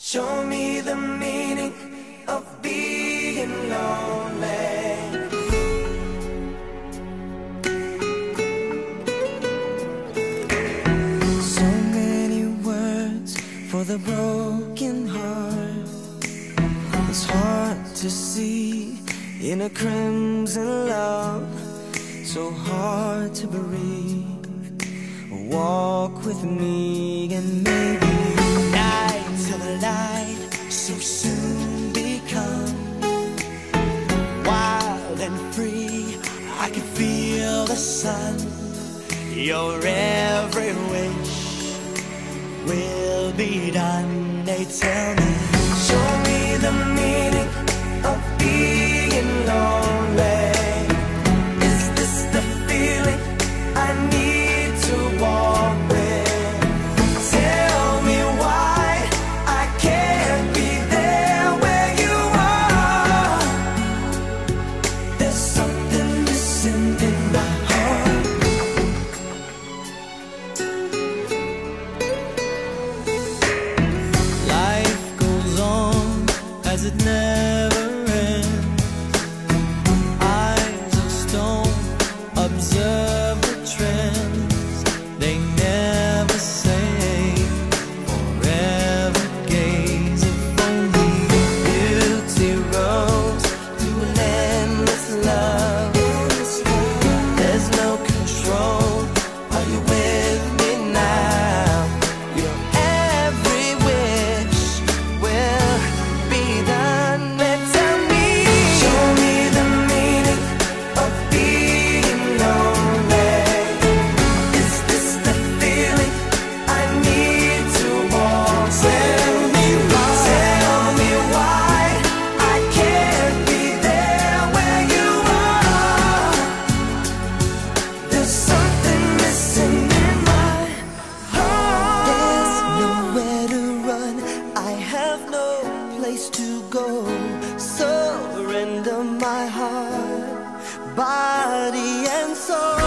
Show me the meaning of being lonely. So many words for the broken heart. It's hard to see in a crimson love, so hard to breathe. Walk with me and maybe night till the light so soon become wild and free. I can feel the sun. Your every wish will be done. They tell me, show me the meaning of being lonely. Is this the feeling I need to walk with? Tell me why I can't be there where you are. There's something missing in my heart. Life goes on as it never ends. Eyes of stone observe the trends. They never say forever gaze. If only beauty rose through an endless love. There's no control. Are you with me now? Your every wish will be done. They tell me, show me the meaning of being lonely. Is this the feeling I need to walk? Tell me why I can't be there where you are. There's something missing in my heart. There's nowhere to run. I have no place to go. Surrender my heart, body and soul.